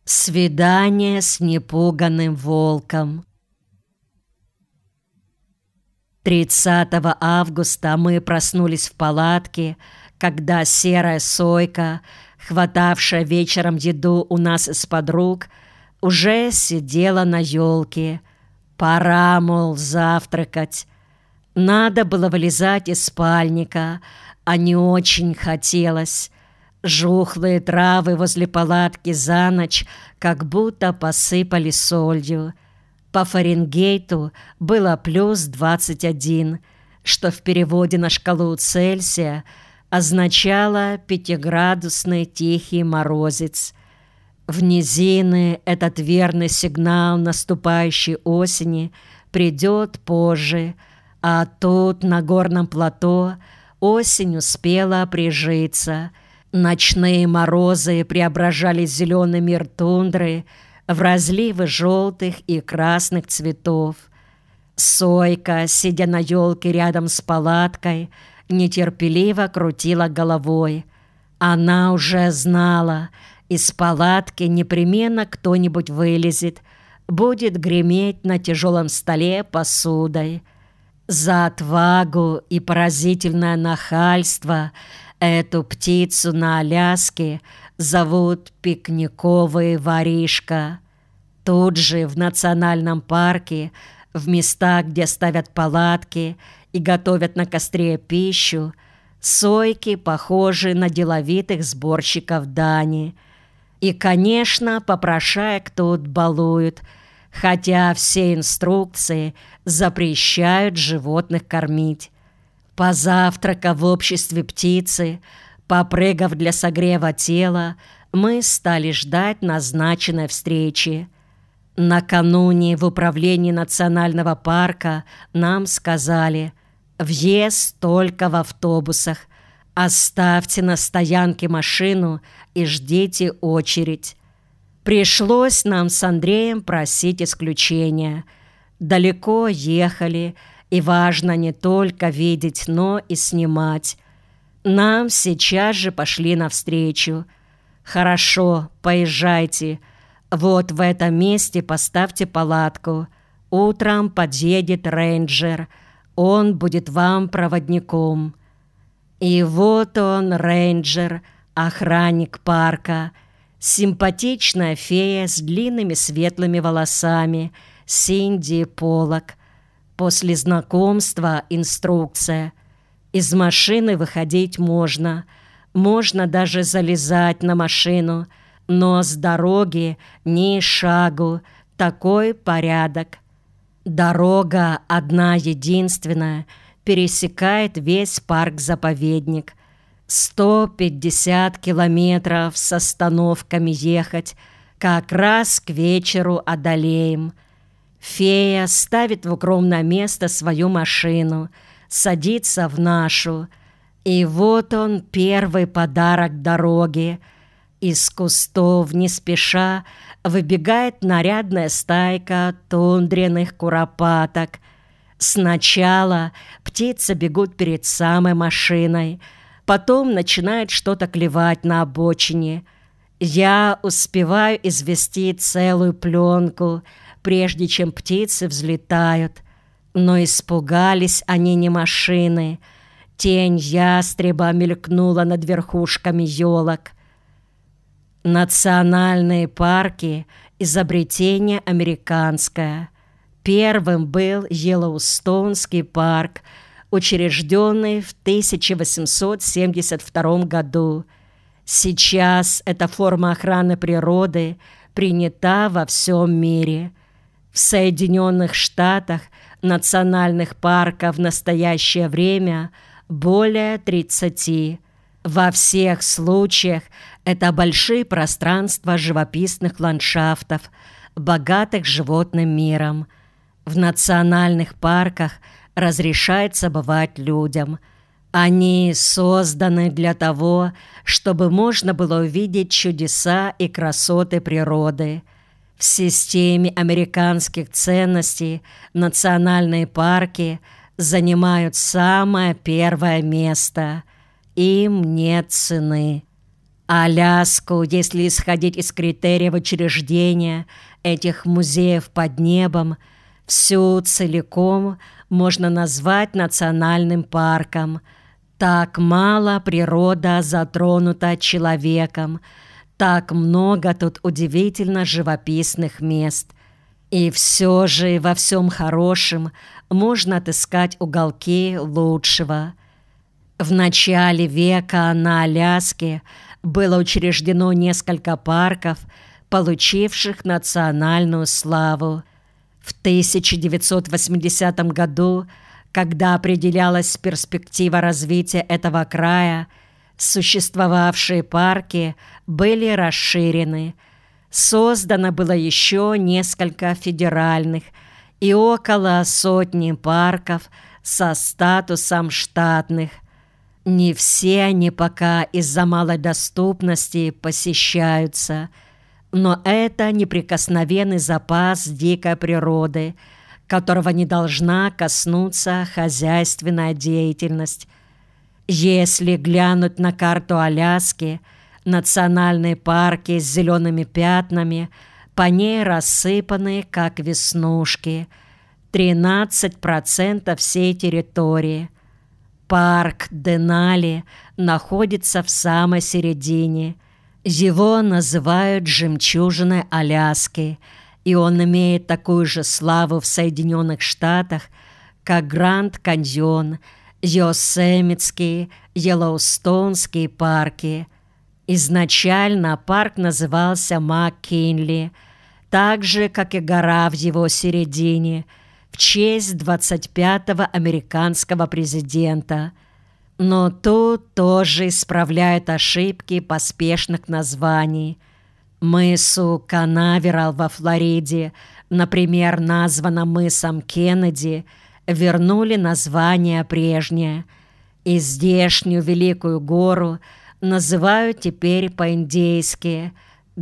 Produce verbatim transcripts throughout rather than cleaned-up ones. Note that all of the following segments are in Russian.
Свидание с непуганным волком. тридцатого августа мы проснулись в палатке, когда серая сойка, хватавшая вечером еду у нас из-под рук, уже сидела на елке. Пора, мол, завтракать. Надо было вылезать из спальника, а не очень хотелось. Жухлые травы возле палатки за ночь как будто посыпали солью. По Фаренгейту было плюс двадцать один, что в переводе на шкалу Цельсия означало пятиградусный тихий морозец. В низины этот верный сигнал наступающей осени придет позже, а тут, на горном плато, осень успела прижиться. Ночные морозы преображали зеленый мир тундры в разливы желтых и красных цветов. Сойка, сидя на елке рядом с палаткой, нетерпеливо крутила головой. Она уже знала, из палатки непременно кто-нибудь вылезет, будет греметь на тяжелом столе посудой. За отвагу и поразительное нахальство эту птицу на Аляске зовут пикниковый воришка. Тут же, в национальном парке, в местах, где ставят палатки и готовят на костре пищу, сойки похожи на деловитых сборщиков дани. И, конечно, попрошаек тут балуют, хотя все инструкции запрещают животных кормить. Позавтракав в обществе птицы, попрыгав для согрева тела, мы стали ждать назначенной встречи. Накануне в управлении национального парка нам сказали: «Въезд только в автобусах. Оставьте на стоянке машину и ждите очередь». Пришлось нам с Андреем просить исключения. Далеко ехали, и важно не только видеть, но и снимать. Нам сейчас же пошли навстречу. «Хорошо, поезжайте. Вот в этом месте поставьте палатку. Утром подъедет рейнджер. Он будет вам проводником». И вот он, рейнджер, охранник парка. Симпатичная фея с длинными светлыми волосами, Синди Поллок. После знакомства инструкция. Из машины выходить можно. Можно даже залезать на машину. Но с дороги ни шагу. Такой порядок. Дорога одна единственная пересекает весь парк-заповедник. сто пятьдесят километров с остановками ехать. Как раз к вечеру одолеем. Фея ставит в укромное место свою машину, садится в нашу. И вот он, первый подарок дороги. Из кустов не спеша выбегает нарядная стайка тундренных куропаток. Сначала птицы бегут перед самой машиной, потом начинает что-то клевать на обочине. Я успеваю извести целую пленку, прежде чем птицы взлетают. Но испугались они не машины. Тень ястреба мелькнула над верхушками елок. Национальные парки – изобретение американское. Первым был Йеллоустонский парк, учрежденный в тысяча восемьсот семьдесят втором году. Сейчас эта форма охраны природы принята во всем мире. В Соединенных Штатах национальных парков в настоящее время более тридцати. Во всех случаях это большие пространства живописных ландшафтов, богатых животным миром. В национальных парках разрешается бывать людям. Они созданы для того, чтобы можно было увидеть чудеса и красоты природы. В системе американских ценностей национальные парки занимают самое первое место. Им нет цены. Аляску, если исходить из критериев учреждения этих музеев под небом, всю целиком можно назвать национальным парком. Так мало природа затронута человеком, так много тут удивительно живописных мест. И все же во всем хорошем можно отыскать уголки лучшего. В начале века на Аляске было учреждено несколько парков, получивших национальную славу. В тысяча девятьсот восьмидесятом году, когда определялась перспектива развития этого края, существовавшие парки были расширены. Создано было еще несколько федеральных и около сотни парков со статусом штатных. Не все они пока из-за малой доступности посещаются, но это неприкосновенный запас дикой природы, которого не должна коснуться хозяйственная деятельность. Если глянуть на карту Аляски, национальные парки с зелеными пятнами по ней рассыпаны, как веснушки, тринадцать процентов всей территории. Парк Денали находится в самой середине. Его называют «жемчужиной Аляски», и он имеет такую же славу в Соединенных Штатах, как Гранд-Каньон, Йосемитский, Йеллоустонский парки. Изначально парк назывался МакКинли, так же, как и гора в его середине, в честь двадцать пятого американского президента. Но тут тоже исправляют ошибки поспешных названий. Мысу Канаверал во Флориде, например, названо мысом Кеннеди, вернули название прежнее. И здешнюю великую гору называют теперь по-индейски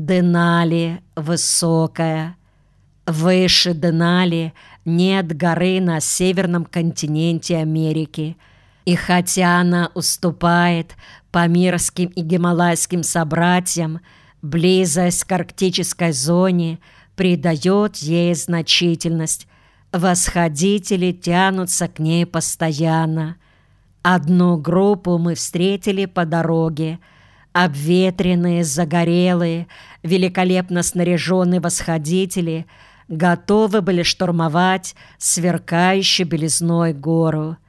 Денали Высокая. Выше Денали нет горы на северном континенте Америки. И хотя она уступает памирским и гималайским собратьям, близость к арктической зоне придает ей значительность. Восходители тянутся к ней постоянно. Одну группу мы встретили по дороге. Обветренные, загорелые, великолепно снаряженные восходители готовы были штурмовать сверкающую белизной гору.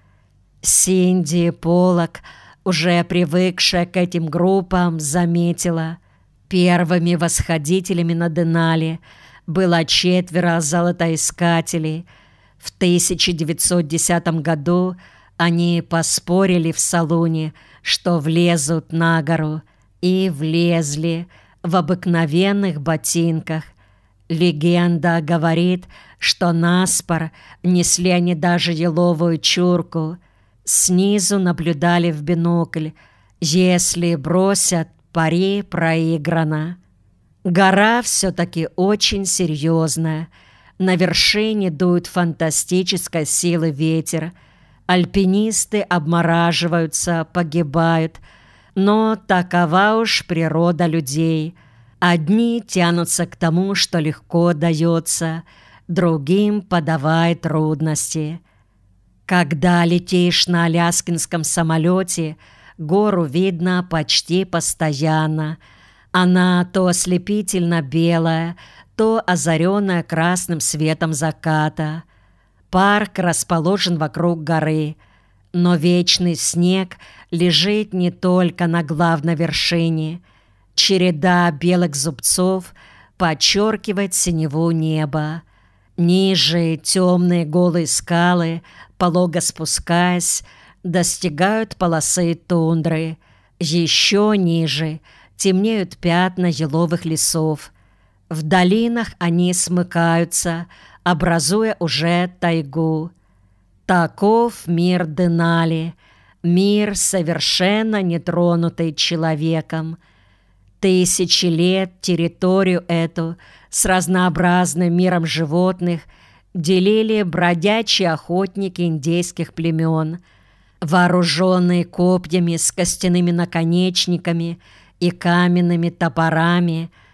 Синди Поллок, уже привыкшая к этим группам, заметила: первыми восходителями на Денали было четверо золотоискателей. В тысяча девятьсот десятом году они поспорили в салуне, что влезут на гору, и влезли в обыкновенных ботинках. Легенда говорит, что наспор несли они даже еловую чурку. Снизу наблюдали в бинокль. Если бросят, пари проиграно. Гора все-таки очень серьезная. На вершине дует фантастической силы ветер. Альпинисты обмораживаются, погибают. Но такова уж природа людей. Одни тянутся к тому, что легко дается, другим подавай трудности. Когда летишь на аляскинском самолете, гору видно почти постоянно. Она то ослепительно белая, то озаренная красным светом заката. Парк расположен вокруг горы, но вечный снег лежит не только на главной вершине. Череда белых зубцов подчеркивает синеву неба. Ниже темные голые скалы, полого спускаясь, достигают полосы тундры. Еще ниже темнеют пятна еловых лесов. В долинах они смыкаются, образуя уже тайгу. Таков мир Денали, мир, совершенно нетронутый человеком. Тысячи лет территорию эту с разнообразным миром животных делили бродячие охотники индейских племен. Вооруженные копьями с костяными наконечниками и каменными топорами